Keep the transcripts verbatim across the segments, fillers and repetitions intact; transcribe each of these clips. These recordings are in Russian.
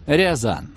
Рязан.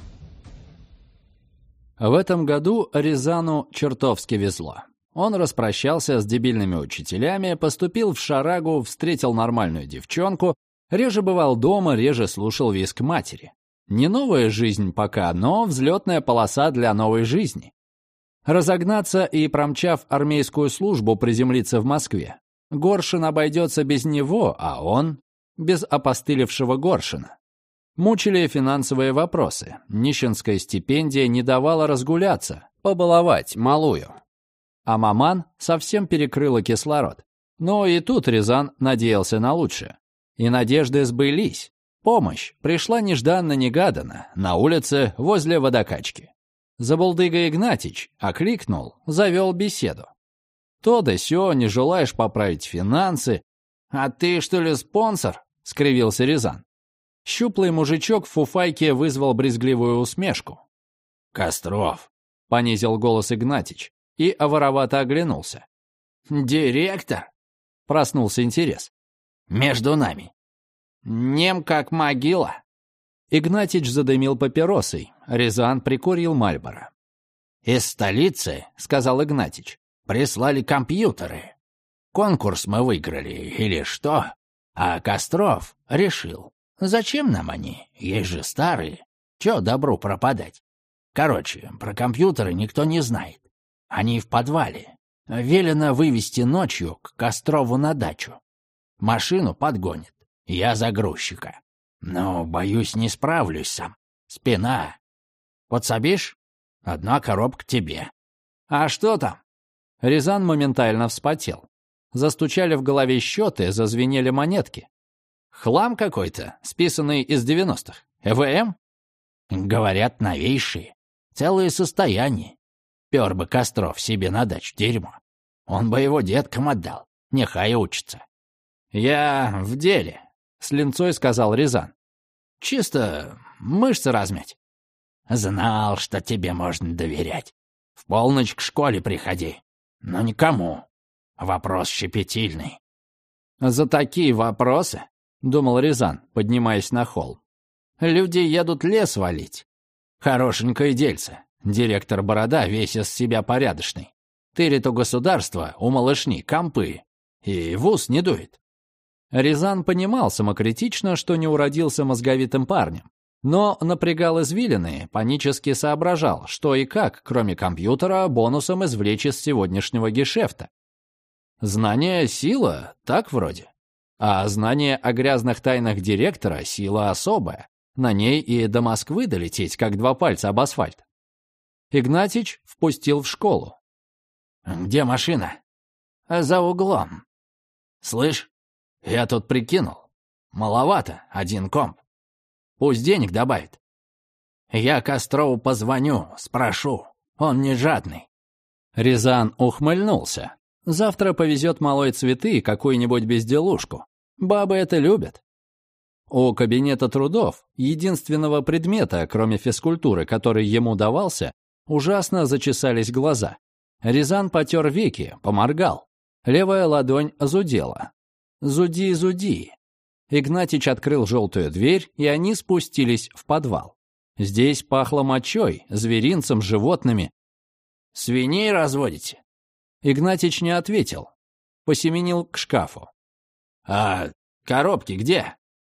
В этом году Рязану чертовски везло. Он распрощался с дебильными учителями, поступил в шарагу, встретил нормальную девчонку, реже бывал дома, реже слушал визг матери. Не новая жизнь пока, но взлетная полоса для новой жизни. Разогнаться и, промчав армейскую службу, приземлиться в Москве. Горшин обойдется без него, а он без опостылевшего Горшина. Мучили финансовые вопросы. Нищенская стипендия не давала разгуляться, побаловать малую. А маман совсем перекрыла кислород. Но и тут Рязан надеялся на лучшее. И надежды сбылись. Помощь пришла нежданно-негаданно, на улице возле водокачки. Забулдыга Игнатич окликнул, завел беседу. То да сё, не желаешь поправить финансы. «А ты, что ли, спонсор?» — скривился Рязан. Щуплый мужичок в фуфайке вызвал брезгливую усмешку. «Костров», — понизил голос Игнатич и воровато оглянулся. «Директор?» — проснулся интерес. «Между нами. Нем как могила». Игнатич задымил папиросой, Рязан прикурил Мальборо. «Из столицы, — сказал Игнатич, — прислали компьютеры. Конкурс мы выиграли или что, а Костров решил. Зачем нам они? Есть же старые. Чё добру пропадать? Короче, про компьютеры никто не знает. Они в подвале. Велено вывести ночью к Кострову на дачу. Машину подгонит. Я загрузчика. Но, боюсь, не справлюсь сам. Спина. Подсобишь? Одна коробка тебе. А что там?» Рязан моментально вспотел. Застучали в голове счеты, зазвенели монетки. Хлам какой-то, списанный из девяностых. ЭВМ? Говорят, новейшие. Целые состояния. Пёр бы Костров себе на дачу дерьмо. Он бы его деткам отдал. Нехай учится. «Я в деле», — с линцой сказал Рязан. «Чисто мышцы размять». «Знал, что тебе можно доверять. В полночь к школе приходи. Но никому. Вопрос щепетильный». «За такие вопросы, — думал Рязан, поднимаясь на холм, — люди едут лес валить. Хорошенькое дельце. Директор Борода весь из себя порядочный. Тырит у государства, у малышни, компы. И в ус не дует». Рязан понимал самокритично, что не уродился мозговитым парнем, но напрягал извилины, панически соображал, что и как, кроме компьютера, бонусом извлечь из сегодняшнего гешефта. Знание — сила, так вроде. А знание о грязных тайнах директора — сила особая. На ней и до Москвы долететь, как два пальца об асфальт. Игнатич впустил в школу. «Где машина?» «За углом». «Слышь, я тут прикинул. Маловато, один комп. Пусть денег добавит. Я Кострову позвоню, спрошу. Он не жадный». Рязан ухмыльнулся. Завтра повезет малой цветы и какую-нибудь безделушку. Бабы это любят. У кабинета трудов, единственного предмета, кроме физкультуры, который ему давался, ужасно зачесались глаза. Рязан потер веки, поморгал. Левая ладонь зудела. «Зуди, зуди». Игнатич открыл желтую дверь, и они спустились в подвал. Здесь пахло мочой, зверинцем, животными. «Свиней разводите?» Игнатич не ответил. Посеменил к шкафу. «А коробки где?»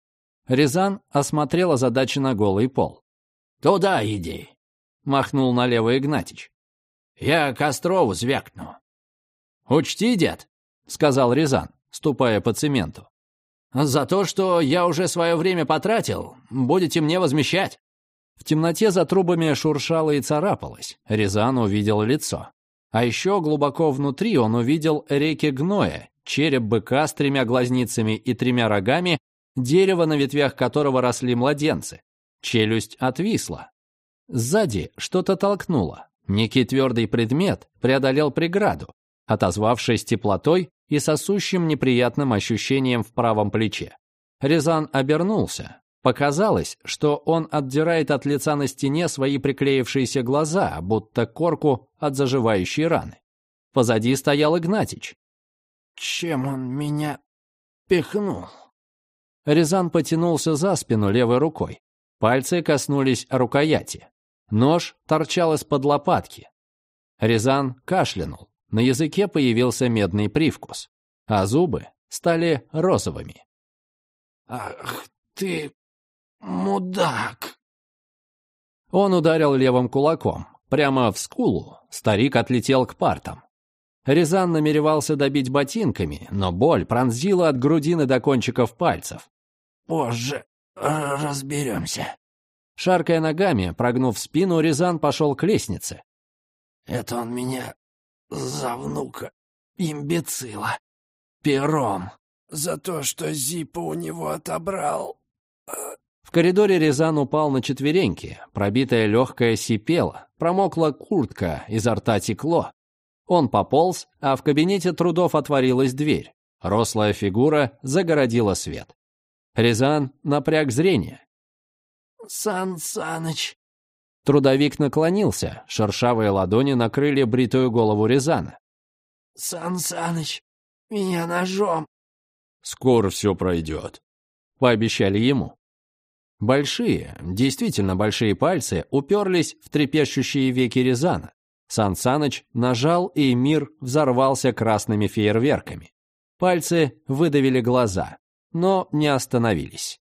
Рязан осмотрел озадаченно голый пол. «Туда иди», — махнул налево Игнатич. «Я Кострову звякну». «Учти, дед», — сказал Рязан, ступая по цементу. «За то, что я уже свое время потратил, будете мне возмещать». В темноте за трубами шуршало и царапалось. Рязан увидел лицо. А еще глубоко внутри он увидел реки гноя, череп быка с тремя глазницами и тремя рогами, дерево, на ветвях которого росли младенцы. Челюсть отвисла. Сзади что-то толкнуло. Некий твердый предмет преодолел преграду, отозвавшись теплотой и сосущим неприятным ощущением в правом плече. Рязан обернулся. Показалось, что он отдирает от лица на стене свои приклеившиеся глаза, будто корку от заживающей раны. Позади стоял Игнатич. «Чем он меня пихнул?» Рязан потянулся за спину левой рукой. Пальцы коснулись рукояти. Нож торчал из-под лопатки. Рязан кашлянул. На языке появился медный привкус, а зубы стали розовыми. «Ах ты, мудак!» Он ударил левым кулаком. Прямо в скулу. Старик отлетел к партам. Рязан намеревался добить ботинками, но боль пронзила от грудины до кончиков пальцев. «Позже разберемся». Шаркая ногами, прогнув спину, Рязан пошел к лестнице. «Это он меня за внука, имбецила, пером, за то, что Зипа у него отобрал». В коридоре Рязан упал на четвереньки, пробитая легкая сипела, промокла куртка, изо рта текло. Он пополз, а в кабинете трудов отворилась дверь. Рослая фигура загородила свет. Рязан напряг зрение. «Сан Саныч!» Трудовик наклонился, шершавые ладони накрыли бритую голову Рязана. «Сан Саныч, меня ножом!» «Скоро все пройдет», — пообещали ему. Большие, действительно большие пальцы уперлись в трепещущие веки Рязана. Сан Саныч нажал, и мир взорвался красными фейерверками. Пальцы выдавили глаза, но не остановились.